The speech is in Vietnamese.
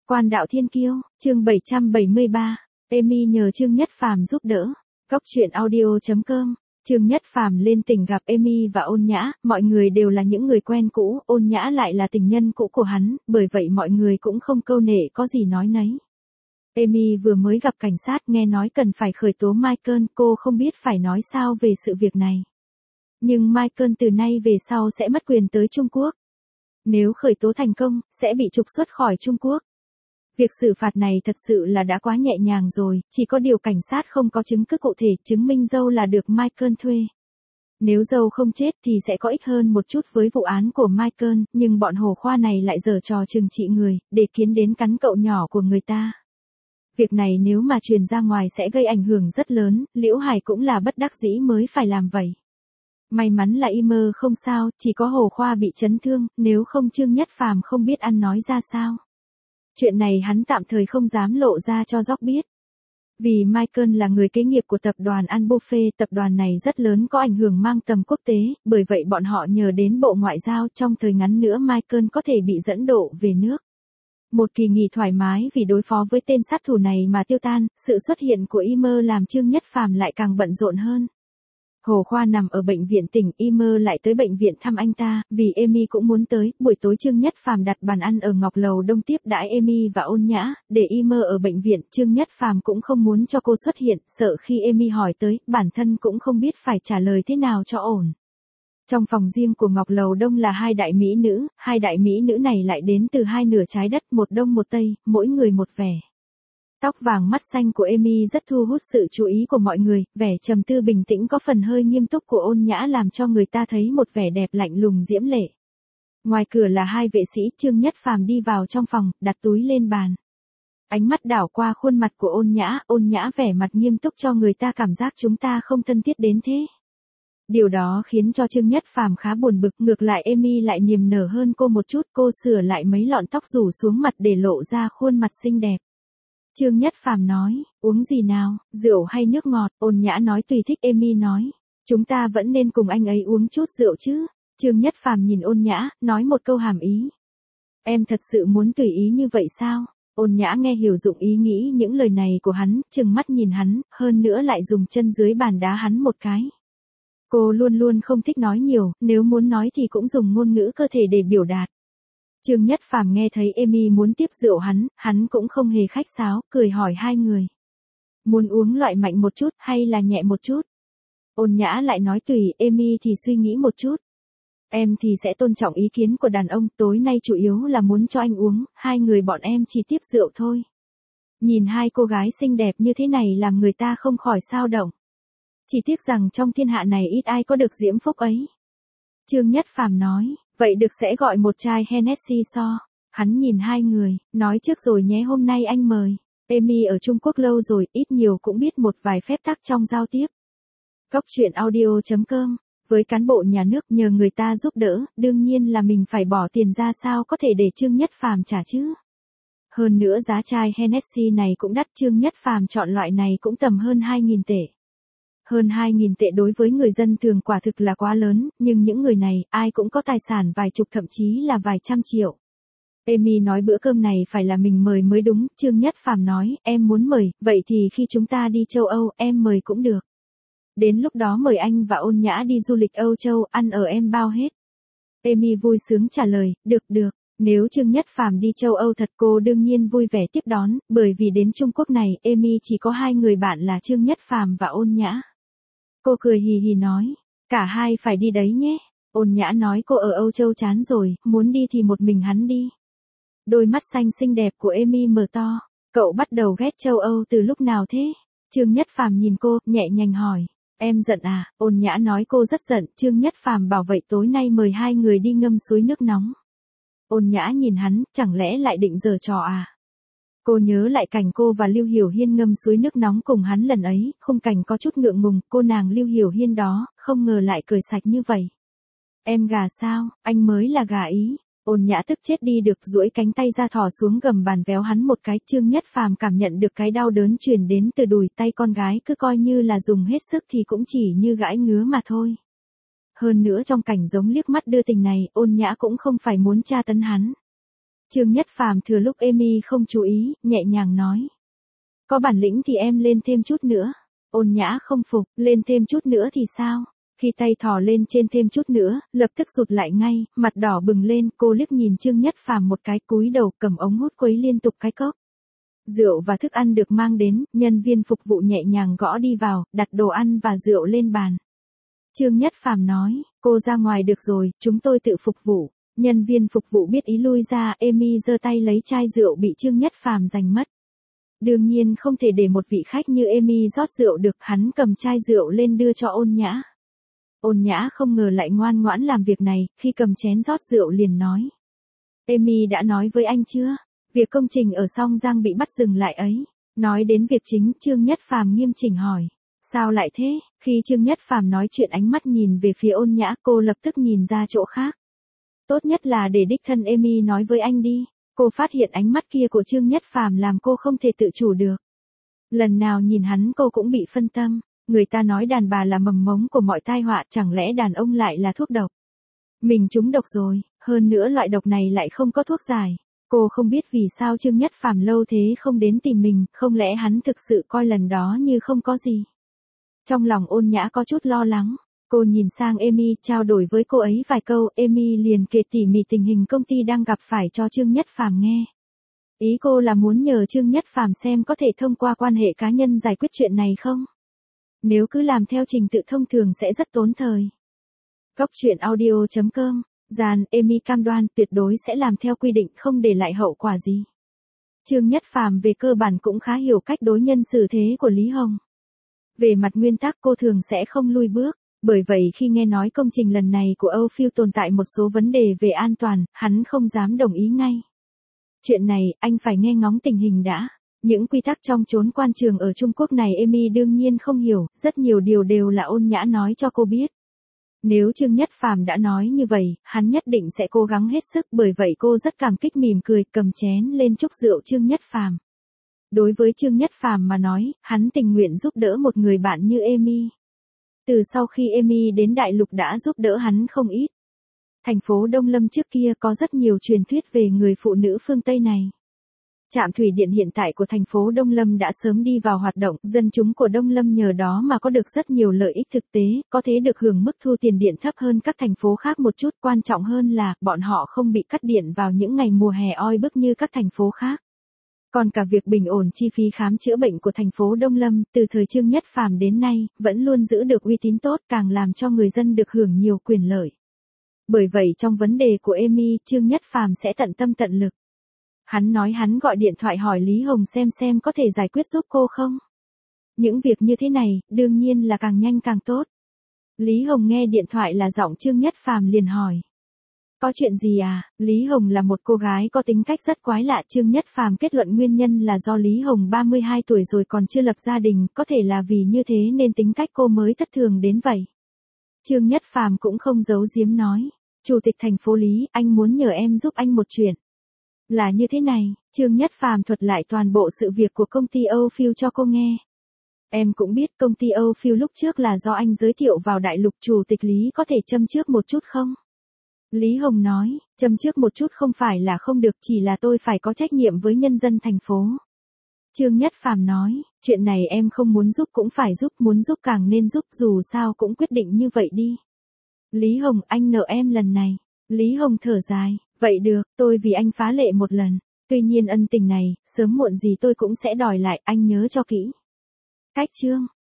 Quan đạo thiên kiêu, chương 773, Amy nhờ Trương Nhất Phàm giúp đỡ. Góc truyện audio.com. Trương Nhất Phàm lên tỉnh gặp Amy và Ôn Nhã, mọi người đều là những người quen cũ, Ôn Nhã lại là tình nhân cũ của hắn, bởi vậy mọi người cũng không câu nệ có gì nói nấy. Amy vừa mới gặp cảnh sát nghe nói cần phải khởi tố Michael, cô không biết phải nói sao về sự việc này. Nhưng Michael từ nay về sau sẽ mất quyền tới Trung Quốc. Nếu khởi tố thành công, sẽ bị trục xuất khỏi Trung Quốc. Việc xử phạt này thật sự là đã quá nhẹ nhàng rồi, chỉ có điều cảnh sát không có chứng cứ cụ thể chứng minh dâu là được Michael thuê. Nếu dâu không chết thì sẽ có ích hơn một chút với vụ án của Michael, nhưng bọn hồ khoa này lại giở trò trừng trị người, để kiến đến cắn cậu nhỏ của người ta. Việc này nếu mà truyền ra ngoài sẽ gây ảnh hưởng rất lớn, Liễu Hải cũng là bất đắc dĩ mới phải làm vậy. May mắn là Imer không sao, chỉ có Hồ Khoa bị chấn thương, nếu không Trương Nhất Phàm không biết ăn nói ra sao. Chuyện này hắn tạm thời không dám lộ ra cho Dóc biết. Vì Michael là người kế nghiệp của tập đoàn Ăn Buffet, tập đoàn này rất lớn có ảnh hưởng mang tầm quốc tế, bởi vậy bọn họ nhờ đến Bộ Ngoại giao trong thời ngắn nữa Michael có thể bị dẫn độ về nước. Một kỳ nghỉ thoải mái vì đối phó với tên sát thủ này mà tiêu tan, sự xuất hiện của Imer làm Trương Nhất Phàm lại càng bận rộn hơn. Hồ Khoa nằm ở bệnh viện tỉnh, Imer lại tới bệnh viện thăm anh ta, vì Amy cũng muốn tới, buổi tối Trương Nhất Phàm đặt bàn ăn ở Ngọc Lầu Đông tiếp đãi Amy và Ôn Nhã, để Imer ở bệnh viện, Trương Nhất Phàm cũng không muốn cho cô xuất hiện, sợ khi Amy hỏi tới, bản thân cũng không biết phải trả lời thế nào cho ổn. Trong phòng riêng của Ngọc Lầu Đông là hai đại mỹ nữ này lại đến từ hai nửa trái đất, một đông một tây, mỗi người một vẻ. Tóc vàng mắt xanh của Amy rất thu hút sự chú ý của mọi người, vẻ trầm tư bình tĩnh có phần hơi nghiêm túc của Ôn Nhã làm cho người ta thấy một vẻ đẹp lạnh lùng diễm lệ. Ngoài cửa là hai vệ sĩ, Trương Nhất Phàm đi vào trong phòng, đặt túi lên bàn. Ánh mắt đảo qua khuôn mặt của Ôn Nhã vẻ mặt nghiêm túc cho người ta cảm giác chúng ta không thân thiết đến thế. Điều đó khiến cho Trương Nhất Phàm khá buồn bực, ngược lại Amy lại niềm nở hơn cô một chút, cô sửa lại mấy lọn tóc rủ xuống mặt để lộ ra khuôn mặt xinh đẹp. Trương Nhất Phàm nói, uống gì nào, rượu hay nước ngọt, Ôn Nhã nói tùy thích. Amy nói, chúng ta vẫn nên cùng anh ấy uống chút rượu chứ. Trương Nhất Phàm nhìn Ôn Nhã, nói một câu hàm ý. Em thật sự muốn tùy ý như vậy sao? Ôn Nhã nghe hiểu dụng ý nghĩ những lời này của hắn, trừng mắt nhìn hắn, hơn nữa lại dùng chân dưới bàn đá hắn một cái. Cô luôn luôn không thích nói nhiều, nếu muốn nói thì cũng dùng ngôn ngữ cơ thể để biểu đạt. Trương Nhất Phàm nghe thấy Amy muốn tiếp rượu hắn cũng không hề khách sáo, cười hỏi hai người. Muốn uống loại mạnh một chút hay là nhẹ một chút? Ôn Nhã lại nói tùy, Amy thì suy nghĩ một chút. Em thì sẽ tôn trọng ý kiến của đàn ông, tối nay chủ yếu là muốn cho anh uống, hai người bọn em chỉ tiếp rượu thôi. Nhìn hai cô gái xinh đẹp như thế này làm người ta không khỏi xao động. Chỉ tiếc rằng trong thiên hạ này ít ai có được diễm phúc ấy. Trương Nhất Phàm nói, vậy được sẽ gọi một chai Hennessy so. Hắn nhìn hai người, nói trước rồi nhé, hôm nay anh mời. Amy ở Trung Quốc lâu rồi, ít nhiều cũng biết một vài phép tắc trong giao tiếp. Góc truyện audio.com. Với cán bộ nhà nước nhờ người ta giúp đỡ, đương nhiên là mình phải bỏ tiền ra, sao có thể để Trương Nhất Phàm trả chứ. Hơn nữa giá chai Hennessy này cũng đắt, Trương Nhất Phàm chọn loại này cũng tầm hơn 2.000 tệ. Hơn 2.000 tệ đối với người dân thường quả thực là quá lớn, nhưng những người này, ai cũng có tài sản vài chục thậm chí là vài trăm triệu. Amy nói bữa cơm này phải là mình mời mới đúng, Trương Nhất Phàm nói, em muốn mời, vậy thì khi chúng ta đi châu Âu, em mời cũng được. Đến lúc đó mời anh và Ôn Nhã đi du lịch Âu Châu, ăn ở em bao hết. Amy vui sướng trả lời, được, nếu Trương Nhất Phàm đi châu Âu thật cô đương nhiên vui vẻ tiếp đón, bởi vì đến Trung Quốc này, Amy chỉ có hai người bạn là Trương Nhất Phàm và Ôn Nhã. Cô cười hì hì nói, cả hai phải đi đấy nhé. Ôn Nhã nói cô ở Âu Châu chán rồi, muốn đi thì một mình hắn đi. Đôi mắt xanh xinh đẹp của Amy mở to, cậu bắt đầu ghét châu Âu từ lúc nào thế? Trương Nhất Phàm nhìn cô, nhẹ nhàng hỏi, em giận à? Ôn Nhã nói cô rất giận, Trương Nhất Phàm bảo vậy tối nay mời hai người đi ngâm suối nước nóng. Ôn Nhã nhìn hắn, chẳng lẽ lại định giở trò à? Cô nhớ lại cảnh cô và Lưu Hiểu Hiên ngâm suối nước nóng cùng hắn lần ấy, khung cảnh có chút ngượng ngùng, cô nàng Lưu Hiểu Hiên đó, không ngờ lại cười sạch như vậy. Em gà sao, anh mới là gà ý. Ôn Nhã tức chết đi được, duỗi cánh tay ra thò xuống gầm bàn véo hắn một cái. Trương Nhất Phàm cảm nhận được cái đau đớn truyền đến từ đùi, tay con gái cứ coi như là dùng hết sức thì cũng chỉ như gãi ngứa mà thôi. Hơn nữa trong cảnh giống liếc mắt đưa tình này, Ôn Nhã cũng không phải muốn tra tấn hắn. Trương Nhất Phàm thừa lúc Amy không chú ý, nhẹ nhàng nói. Có bản lĩnh thì em lên thêm chút nữa. Ôn Nhã không phục, lên thêm chút nữa thì sao? Khi tay thò lên trên thêm chút nữa, lập tức rụt lại ngay, mặt đỏ bừng lên, cô liếc nhìn Trương Nhất Phàm một cái, cúi đầu cầm ống hút quấy liên tục cái cốc. Rượu và thức ăn được mang đến, nhân viên phục vụ nhẹ nhàng gõ đi vào, đặt đồ ăn và rượu lên bàn. Trương Nhất Phàm nói, cô ra ngoài được rồi, chúng tôi tự phục vụ. Nhân viên phục vụ biết ý lui ra, Amy giơ tay lấy chai rượu bị Trương Nhất Phàm giành mất. Đương nhiên không thể để một vị khách như Amy rót rượu được, hắn cầm chai rượu lên đưa cho Ôn Nhã. Ôn Nhã không ngờ lại ngoan ngoãn làm việc này, khi cầm chén rót rượu liền nói. Amy đã nói với anh chưa? Việc công trình ở Song Giang bị bắt dừng lại ấy. Nói đến việc chính, Trương Nhất Phàm nghiêm chỉnh hỏi. Sao lại thế? Khi Trương Nhất Phàm nói chuyện ánh mắt nhìn về phía Ôn Nhã, cô lập tức nhìn ra chỗ khác. Tốt nhất là để đích thân Amy nói với anh đi. Cô phát hiện ánh mắt kia của Trương Nhất Phàm làm cô không thể tự chủ được. Lần nào nhìn hắn cô cũng bị phân tâm. Người ta nói đàn bà là mầm mống của mọi tai họa, chẳng lẽ đàn ông lại là thuốc độc? Mình trúng độc rồi, hơn nữa loại độc này lại không có thuốc giải. Cô không biết vì sao Trương Nhất Phàm lâu thế không đến tìm mình, không lẽ hắn thực sự coi lần đó như không có gì. Trong lòng Ôn Nhã có chút lo lắng, cô nhìn sang Amy, trao đổi với cô ấy vài câu, Amy liền kể tỉ mỉ tình hình công ty đang gặp phải cho Trương Nhất Phàm nghe. Ý cô là muốn nhờ Trương Nhất Phàm xem có thể thông qua quan hệ cá nhân giải quyết chuyện này không? Nếu cứ làm theo trình tự thông thường sẽ rất tốn thời. Góc truyện audio.com, Giàn, Amy cam đoan tuyệt đối sẽ làm theo quy định, không để lại hậu quả gì. Trương Nhất Phàm về cơ bản cũng khá hiểu cách đối nhân xử thế của Lý Hồng. Về mặt nguyên tắc cô thường sẽ không lui bước, bởi vậy khi nghe nói công trình lần này của Âu Phiêu tồn tại một số vấn đề về an toàn, hắn không dám đồng ý ngay. Chuyện này, anh phải nghe ngóng tình hình đã. Những quy tắc trong chốn quan trường ở Trung Quốc này Amy đương nhiên không hiểu, rất nhiều điều đều là Ôn Nhã nói cho cô biết. Nếu Trương Nhất Phàm đã nói như vậy, hắn nhất định sẽ cố gắng hết sức, bởi vậy cô rất cảm kích mỉm cười, cầm chén lên chúc rượu Trương Nhất Phàm. Đối với Trương Nhất Phàm mà nói, hắn tình nguyện giúp đỡ một người bạn như Amy. Từ sau khi Amy đến Đại Lục đã giúp đỡ hắn không ít. Thành phố Đông Lâm trước kia có rất nhiều truyền thuyết về người phụ nữ phương Tây này. Trạm thủy điện hiện tại của thành phố Đông Lâm đã sớm đi vào hoạt động, dân chúng của Đông Lâm nhờ đó mà có được rất nhiều lợi ích thực tế, có thể được hưởng mức thu tiền điện thấp hơn các thành phố khác một chút, quan trọng hơn là bọn họ không bị cắt điện vào những ngày mùa hè oi bức như các thành phố khác. Còn cả việc bình ổn chi phí khám chữa bệnh của thành phố Đông Lâm, từ thời Trương Nhất Phàm đến nay, vẫn luôn giữ được uy tín tốt, càng làm cho người dân được hưởng nhiều quyền lợi. Bởi vậy trong vấn đề của Amy, Trương Nhất Phàm sẽ tận tâm tận lực. Hắn nói hắn gọi điện thoại hỏi Lý Hồng xem có thể giải quyết giúp cô không. Những việc như thế này, đương nhiên là càng nhanh càng tốt. Lý Hồng nghe điện thoại là giọng Trương Nhất Phàm liền hỏi. Có chuyện gì à? Lý Hồng là một cô gái có tính cách rất quái lạ. Trương Nhất Phàm kết luận nguyên nhân là do Lý Hồng 32 tuổi rồi còn chưa lập gia đình, có thể là vì như thế nên tính cách cô mới thất thường đến vậy. Trương Nhất Phàm cũng không giấu giếm nói. Chủ tịch thành phố Lý, anh muốn nhờ em giúp anh một chuyện. Là như thế này, Trương Nhất Phàm thuật lại toàn bộ sự việc của công ty Âu Phiêu cho cô nghe. Em cũng biết công ty Âu Phiêu lúc trước là do anh giới thiệu vào Đại Lục, Chủ tịch Lý có thể châm trước một chút không? Lý Hồng nói, châm trước một chút không phải là không được, chỉ là tôi phải có trách nhiệm với nhân dân thành phố. Trương Nhất Phàm nói, chuyện này em không muốn giúp cũng phải giúp, muốn giúp càng nên giúp, dù sao cũng quyết định như vậy đi. Lý Hồng, anh nợ em lần này. Lý Hồng thở dài, vậy được, tôi vì anh phá lệ một lần. Tuy nhiên ân tình này, sớm muộn gì tôi cũng sẽ đòi lại, anh nhớ cho kỹ. Cách chương.